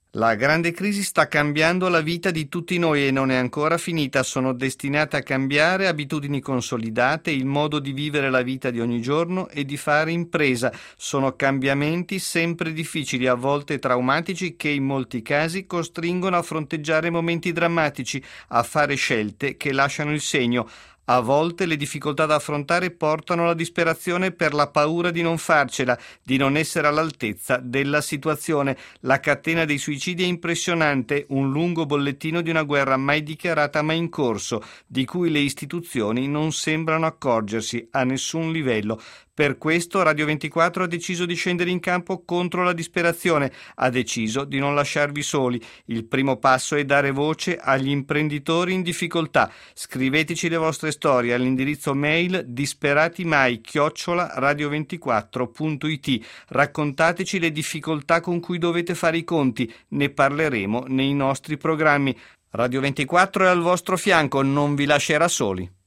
La grande crisi sta cambiando la vita di tutti noi e non è ancora finita. Sono destinate a cambiare abitudini consolidate, il modo di vivere la vita di ogni giorno e di fare impresa. Sono cambiamenti sempre difficili, a volte traumatici, che in molti casi costringono a fronteggiare momenti drammatici, a fare scelte che lasciano il segno. A volte le difficoltà da affrontare portano alla disperazione per la paura di non farcela, di non essere all'altezza della situazione. La catena dei suicidi è impressionante, un lungo bollettino di una guerra mai dichiarata ma in corso, di cui le istituzioni non sembrano accorgersi a nessun livello. Per questo Radio 24 ha deciso di scendere in campo contro la disperazione, ha deciso di non lasciarvi soli. Il primo passo è dare voce agli imprenditori in difficoltà. Scriveteci le vostre storie all'indirizzo mail disperatimai@radio24.it. Raccontateci le difficoltà con cui dovete fare i conti, ne parleremo nei nostri programmi. Radio 24 è al vostro fianco, non vi lascerà soli.